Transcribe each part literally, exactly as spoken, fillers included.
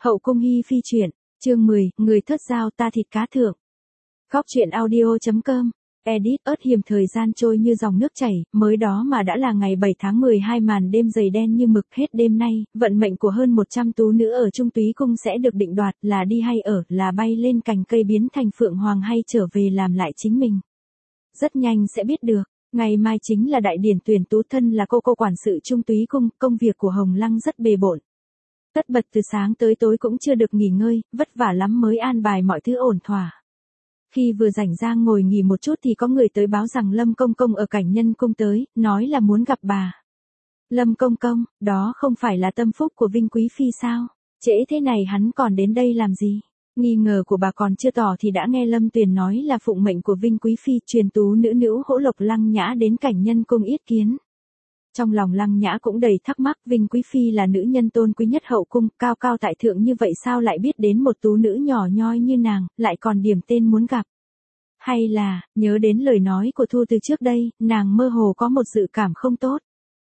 Hậu cung hi phi truyện, chương mười, người thất giao ta thịt cá thượng. Góc truyện audio chấm com, edit ớt hiểm thời gian trôi như dòng nước chảy, mới đó mà đã là ngày bảy tháng mười hai màn đêm dày đen như mực hết đêm nay, vận mệnh của hơn một trăm tú nữ ở Trung Túy Cung sẽ được định đoạt là đi hay ở, là bay lên cành cây biến thành phượng hoàng hay trở về làm lại chính mình. Rất nhanh sẽ biết được. Ngày mai chính là đại điển tuyển tú, thân là cô cô quản sự Trung Túy Cung, công việc của Hồng Lăng rất bề bộn. Tất bật từ sáng tới tối cũng chưa được nghỉ ngơi, vất vả lắm mới an bài mọi thứ ổn thỏa. Khi vừa rảnh rang ngồi nghỉ một chút thì có người tới báo rằng Lâm Công Công ở Cảnh Nhân Cung tới, nói là muốn gặp bà. Lâm Công Công, đó không phải là tâm phúc của Vinh Quý Phi sao? Trễ thế này hắn còn đến đây làm gì? Nghi ngờ của bà còn chưa tỏ thì đã nghe Lâm Tuyền nói là phụng mệnh của Vinh Quý Phi truyền tú nữ nữ Hỗ Lộc Lăng Nhã đến Cảnh Nhân Cung yết kiến. Trong lòng Lăng Nhã cũng đầy thắc mắc, Vinh Quý Phi là nữ nhân tôn quý nhất hậu cung, cao cao tại thượng như vậy sao lại biết đến một tú nữ nhỏ nhoi như nàng, lại còn điểm tên muốn gặp. Hay là, nhớ đến lời nói của Thu từ trước đây, nàng mơ hồ có một dự cảm không tốt.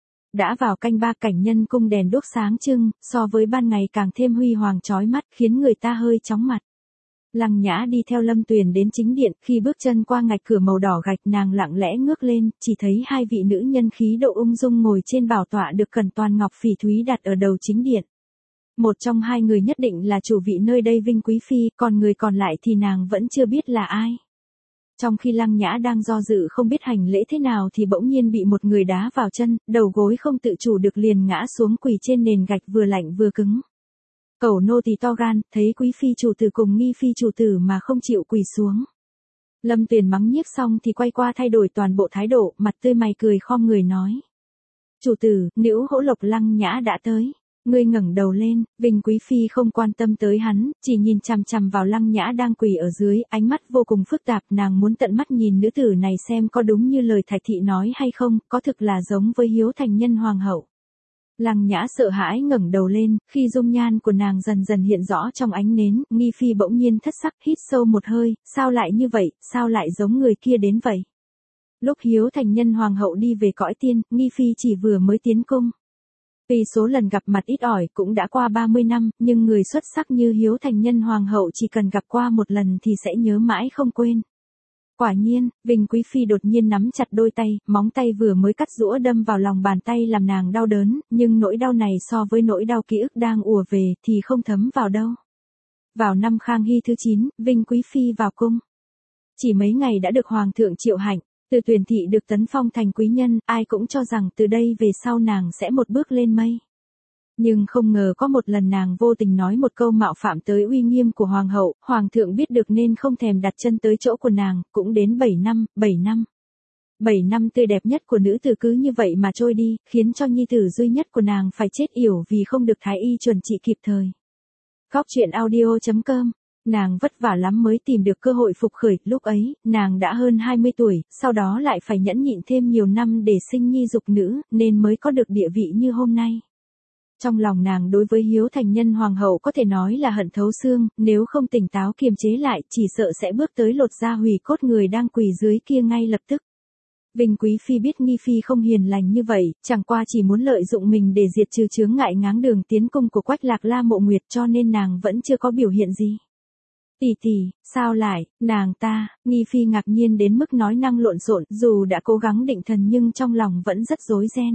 Đã vào canh ba, Cảnh Nhân Cung đèn đuốc sáng trưng, so với ban ngày càng thêm huy hoàng chói mắt, khiến người ta hơi chóng mặt. Lăng Nhã đi theo Lâm Tuyền đến chính điện, khi bước chân qua ngạch cửa màu đỏ gạch nàng lặng lẽ ngước lên, chỉ thấy hai vị nữ nhân khí độ ung dung ngồi trên bảo tọa được cẩn toàn ngọc phỉ thúy đặt ở đầu chính điện. Một trong hai người nhất định là chủ vị nơi đây Vinh Quý Phi, còn người còn lại thì nàng vẫn chưa biết là ai. Trong khi Lăng Nhã đang do dự không biết hành lễ thế nào thì bỗng nhiên bị một người đá vào chân, đầu gối không tự chủ được liền ngã xuống quỳ trên nền gạch vừa lạnh vừa cứng. Cẩu nô tỳ to gan, thấy quý phi chủ tử cùng nghi phi chủ tử mà không chịu quỳ xuống. Lâm Tuyền mắng nhiếc xong thì quay qua thay đổi toàn bộ thái độ, mặt tươi mày cười khom người nói. Chủ tử, nữ Hỗ Lộc Lăng Nhã đã tới. Ngươi ngẩng đầu lên, Vinh Quý Phi không quan tâm tới hắn, chỉ nhìn chằm chằm vào Lăng Nhã đang quỳ ở dưới, ánh mắt vô cùng phức tạp, nàng muốn tận mắt nhìn nữ tử này xem có đúng như lời Thạch Thị nói hay không, có thực là giống với Hiếu Thành Nhân Hoàng hậu. Lăng Nhã sợ hãi ngẩng đầu lên, khi dung nhan của nàng dần dần hiện rõ trong ánh nến, nghi phi bỗng nhiên thất sắc, hít sâu một hơi, sao lại như vậy, sao lại giống người kia đến vậy? Lúc Hiếu Thành Nhân Hoàng hậu đi về cõi tiên, nghi phi chỉ vừa mới tiến cung. Vì số lần gặp mặt ít ỏi cũng đã qua ba mươi năm, nhưng người xuất sắc như Hiếu Thành Nhân Hoàng hậu chỉ cần gặp qua một lần thì sẽ nhớ mãi không quên. Quả nhiên, Vinh Quý Phi đột nhiên nắm chặt đôi tay, móng tay vừa mới cắt rũa đâm vào lòng bàn tay làm nàng đau đớn, nhưng nỗi đau này so với nỗi đau ký ức đang ùa về thì không thấm vào đâu. Vào năm Khang Hy thứ chín, Vinh Quý Phi vào cung. Chỉ mấy ngày đã được Hoàng thượng triệu hạnh, từ tuyển thị được tấn phong thành quý nhân, ai cũng cho rằng từ đây về sau nàng sẽ một bước lên mây. Nhưng không ngờ có một lần nàng vô tình nói một câu mạo phạm tới uy nghiêm của Hoàng hậu, Hoàng thượng biết được nên không thèm đặt chân tới chỗ của nàng, cũng đến bảy năm, bảy năm. bảy năm tươi đẹp nhất của nữ tử cứ như vậy mà trôi đi, khiến cho nhi tử duy nhất của nàng phải chết yểu vì không được thái y chuẩn trị kịp thời. Góc truyện audio chấm com, nàng vất vả lắm mới tìm được cơ hội phục khởi, lúc ấy, nàng đã hơn hai mươi tuổi, sau đó lại phải nhẫn nhịn thêm nhiều năm để sinh nhi dục nữ, nên mới có được địa vị như hôm nay. Trong lòng nàng đối với Hiếu Thành Nhân Hoàng hậu có thể nói là hận thấu xương, nếu không tỉnh táo kiềm chế lại chỉ sợ sẽ bước tới lột da hủy cốt người đang quỳ dưới kia ngay lập tức. Vinh Quý Phi biết nghi phi không hiền lành như vậy, chẳng qua chỉ muốn lợi dụng mình để diệt trừ chướng ngại ngáng đường tiến cung của Quách Lạc La Mộ Nguyệt, cho nên nàng vẫn chưa có biểu hiện gì. Tỷ tỷ, sao lại, nàng ta, nghi phi ngạc nhiên đến mức nói năng lộn xộn, dù đã cố gắng định thần nhưng trong lòng vẫn rất rối ren.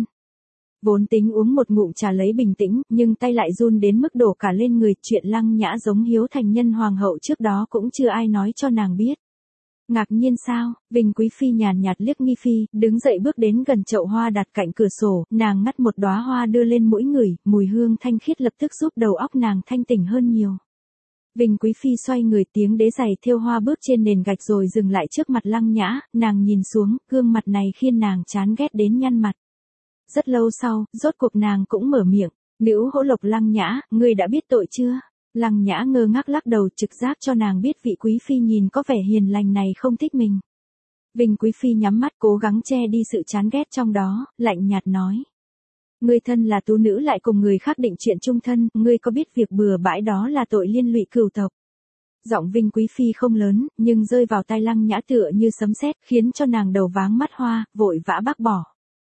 Vốn tính uống một ngụm trà lấy bình tĩnh, nhưng tay lại run đến mức đổ cả lên người, chuyện Lăng Nhã giống Hiếu Thành Nhân Hoàng hậu trước đó cũng chưa ai nói cho nàng biết. Ngạc nhiên sao? Vinh Quý Phi nhàn nhạt liếc nghi phi, đứng dậy bước đến gần chậu hoa đặt cạnh cửa sổ, nàng ngắt một đóa hoa đưa lên mũi ngửi, mùi hương thanh khiết lập tức giúp đầu óc nàng thanh tỉnh hơn nhiều. Vinh Quý Phi xoay người, tiếng đế giày thêu hoa bước trên nền gạch rồi dừng lại trước mặt Lăng Nhã, nàng nhìn xuống, gương mặt này khiến nàng chán ghét đến nhăn mặt. Rất lâu sau, rốt cuộc nàng cũng mở miệng, nữ Hỗ Lộc Lăng Nhã, ngươi đã biết tội chưa? Lăng Nhã ngơ ngác lắc đầu, trực giác cho nàng biết vị Quý Phi nhìn có vẻ hiền lành này không thích mình. Vinh Quý Phi nhắm mắt cố gắng che đi sự chán ghét trong đó, lạnh nhạt nói. Ngươi thân là tú nữ lại cùng người khác định chuyện chung thân, ngươi có biết việc bừa bãi đó là tội liên lụy cửu tộc? Giọng Vinh Quý Phi không lớn, nhưng rơi vào tai Lăng Nhã tựa như sấm sét, khiến cho nàng đầu váng mắt hoa, vội vã bác bỏ.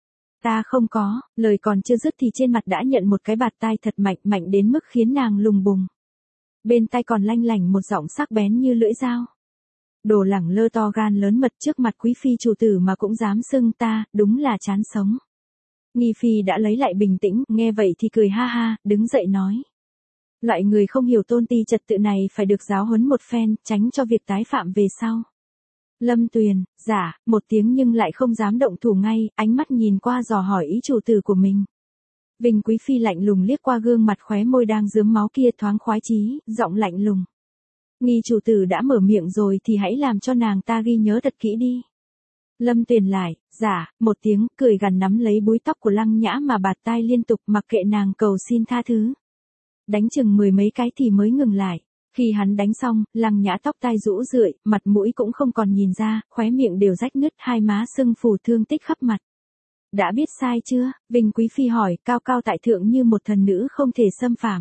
Ta không có, lời còn chưa dứt thì trên mặt đã nhận một cái bạt tai thật mạnh, mạnh đến mức khiến nàng lùng bùng. Bên tai còn lanh lảnh một giọng sắc bén như lưỡi dao. Đồ lẳng lơ to gan lớn mật trước mặt quý phi chủ tử mà cũng dám xưng ta, đúng là chán sống. Nghi phi đã lấy lại bình tĩnh, nghe vậy thì cười ha ha, đứng dậy nói. Loại người không hiểu tôn ti trật tự này phải được giáo huấn một phen, tránh cho việc tái phạm về sau. Lâm Tuyền, dạ, một tiếng nhưng lại không dám động thủ ngay, ánh mắt nhìn qua dò hỏi ý chủ tử của mình. Vinh quý phi lạnh lùng liếc qua gương mặt khóe môi đang rướm máu kia thoáng khoái chí, giọng lạnh lùng. Nghi chủ tử đã mở miệng rồi thì hãy làm cho nàng ta ghi nhớ thật kỹ đi. Lâm Tuyền lại, dạ, một tiếng, cười gằn nắm lấy búi tóc của Lăng Nhã mà bạt tai liên tục mặc kệ nàng cầu xin tha thứ. Đánh chừng mười mấy cái thì mới ngừng lại. Khi hắn đánh xong, Lăng Nhã tóc tai rũ rượi, mặt mũi cũng không còn nhìn ra, khóe miệng đều rách nứt, hai má sưng phù thương tích khắp mặt. Đã biết sai chưa? Vinh quý phi hỏi, cao cao tại thượng như một thần nữ không thể xâm phạm.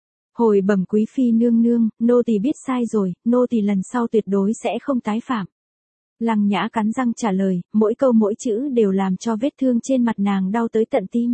Hồi bẩm quý phi nương nương, nô tỳ biết sai rồi, nô tỳ lần sau tuyệt đối sẽ không tái phạm. Lăng Nhã cắn răng trả lời, mỗi câu mỗi chữ đều làm cho vết thương trên mặt nàng đau tới tận tim.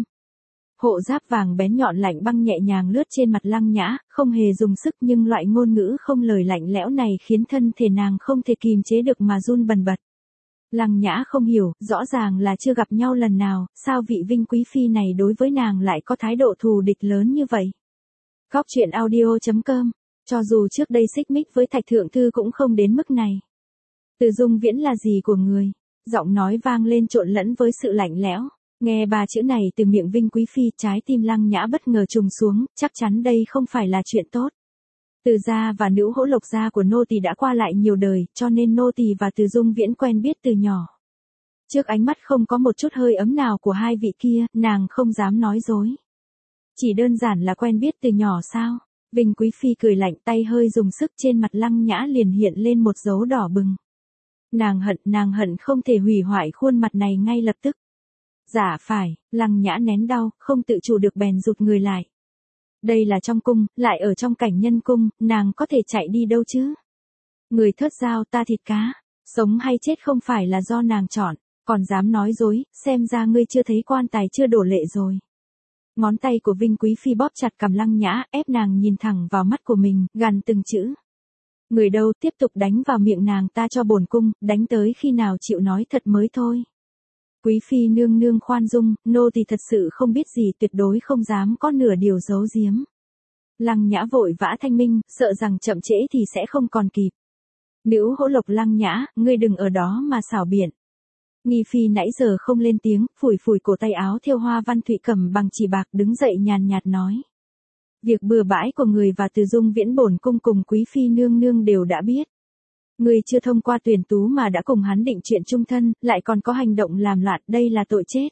Hộ giáp vàng bén nhọn lạnh băng nhẹ nhàng lướt trên mặt Lăng Nhã, không hề dùng sức nhưng loại ngôn ngữ không lời lạnh lẽo này khiến thân thể nàng không thể kìm chế được mà run bần bật. Lăng Nhã không hiểu, rõ ràng là chưa gặp nhau lần nào, sao vị Vinh quý phi này đối với nàng lại có thái độ thù địch lớn như vậy. Góc truyện audio chấm com, cho dù trước đây xích mích với Thạch Thượng Thư cũng không đến mức này. Từ Dung Viễn là gì của người? Giọng nói vang lên trộn lẫn với sự lạnh lẽo. Nghe ba chữ này từ miệng Vinh quý phi, trái tim Lăng Nhã bất ngờ trùng xuống, chắc chắn đây không phải là chuyện tốt. Từ gia và nữ hỗ lộc gia của nô tỳ đã qua lại nhiều đời, cho nên nô tỳ và Từ Dung Viễn quen biết từ nhỏ. Trước ánh mắt không có một chút hơi ấm nào của hai vị kia, nàng không dám nói dối. Chỉ đơn giản là quen biết từ nhỏ sao? Vinh quý phi cười lạnh, tay hơi dùng sức, trên mặt Lăng Nhã liền hiện lên một dấu đỏ bừng. Nàng hận, nàng hận không thể hủy hoại khuôn mặt này ngay lập tức. Dạ phải, Lăng Nhã nén đau, không tự chủ được bèn rụt người lại. Đây là trong cung, lại ở trong cảnh nhân cung, nàng có thể chạy đi đâu chứ? Người thớt dao ta thịt cá, sống hay chết không phải là do nàng chọn, còn dám nói dối, xem ra ngươi chưa thấy quan tài chưa đổ lệ rồi. Ngón tay của Vinh quý phi bóp chặt cằm Lăng Nhã, ép nàng nhìn thẳng vào mắt của mình, gằn từng chữ. Người đâu, tiếp tục đánh vào miệng nàng ta cho bổn cung, đánh tới khi nào chịu nói thật mới thôi. Quý phi nương nương khoan dung, nô tỳ thật sự không biết gì, tuyệt đối không dám có nửa điều giấu giếm. Lăng Nhã vội vã thanh minh, sợ rằng chậm trễ thì sẽ không còn kịp. Nữ hỗ lộc Lăng Nhã, ngươi đừng ở đó mà xảo biện. Nghi phi nãy giờ không lên tiếng, phủi phủi cổ tay áo thêu hoa văn thụy cầm bằng chỉ bạc, đứng dậy nhàn nhạt nói. Việc bừa bãi của người và Từ Dung Viễn bổn cung cùng quý phi nương nương đều đã biết. Người chưa thông qua tuyển tú mà đã cùng hắn định chuyện chung thân, lại còn có hành động làm loạn, đây là tội chết.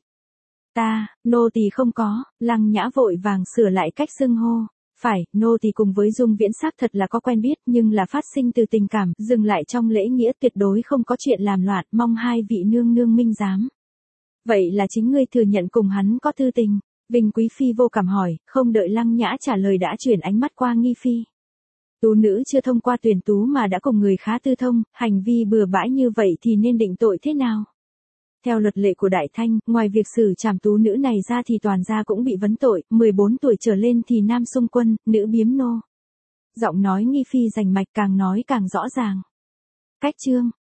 Ta, nô tỳ không có. Lăng Nhã vội vàng sửa lại cách xưng hô. Phải, nô tỳ cùng với Dung Viễn xác thật là có quen biết, nhưng là phát sinh từ tình cảm, dừng lại trong lễ nghĩa, tuyệt đối không có chuyện làm loạn, mong hai vị nương nương minh giám. Vậy là chính ngươi thừa nhận cùng hắn có tư tình? Vinh quý phi vô cảm hỏi, không đợi Lăng Nhã trả lời đã chuyển ánh mắt qua Nghi phi. Tú nữ chưa thông qua tuyển tú mà đã cùng người khá tư thông, hành vi bừa bãi như vậy thì nên định tội thế nào? Theo luật lệ của Đại Thanh, ngoài việc xử trảm tú nữ này ra thì toàn gia cũng bị vấn tội, mười bốn tuổi trở lên thì nam xung quân, nữ biếm nô. Giọng nói Nghi phi rành mạch, càng nói càng rõ ràng. Cách chương,